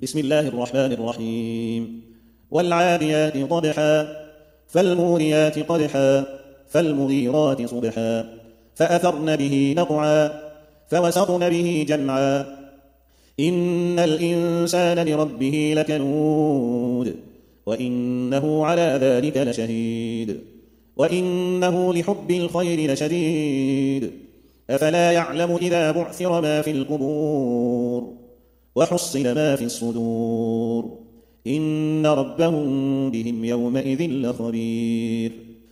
بسم الله الرحمن الرحيم والعاديات ضبحا فالموريات قدحا فالمغيرات صبحا فأثرن به نقعا فوسطن به جمعا إن الإنسان لربه لكنود وإنه على ذلك لشهيد وإنه لحب الخير لشديد أفلا يعلم إذا بعثر ما في القبور وحصل ما في الصدور إن ربهم بهم يومئذ لخبير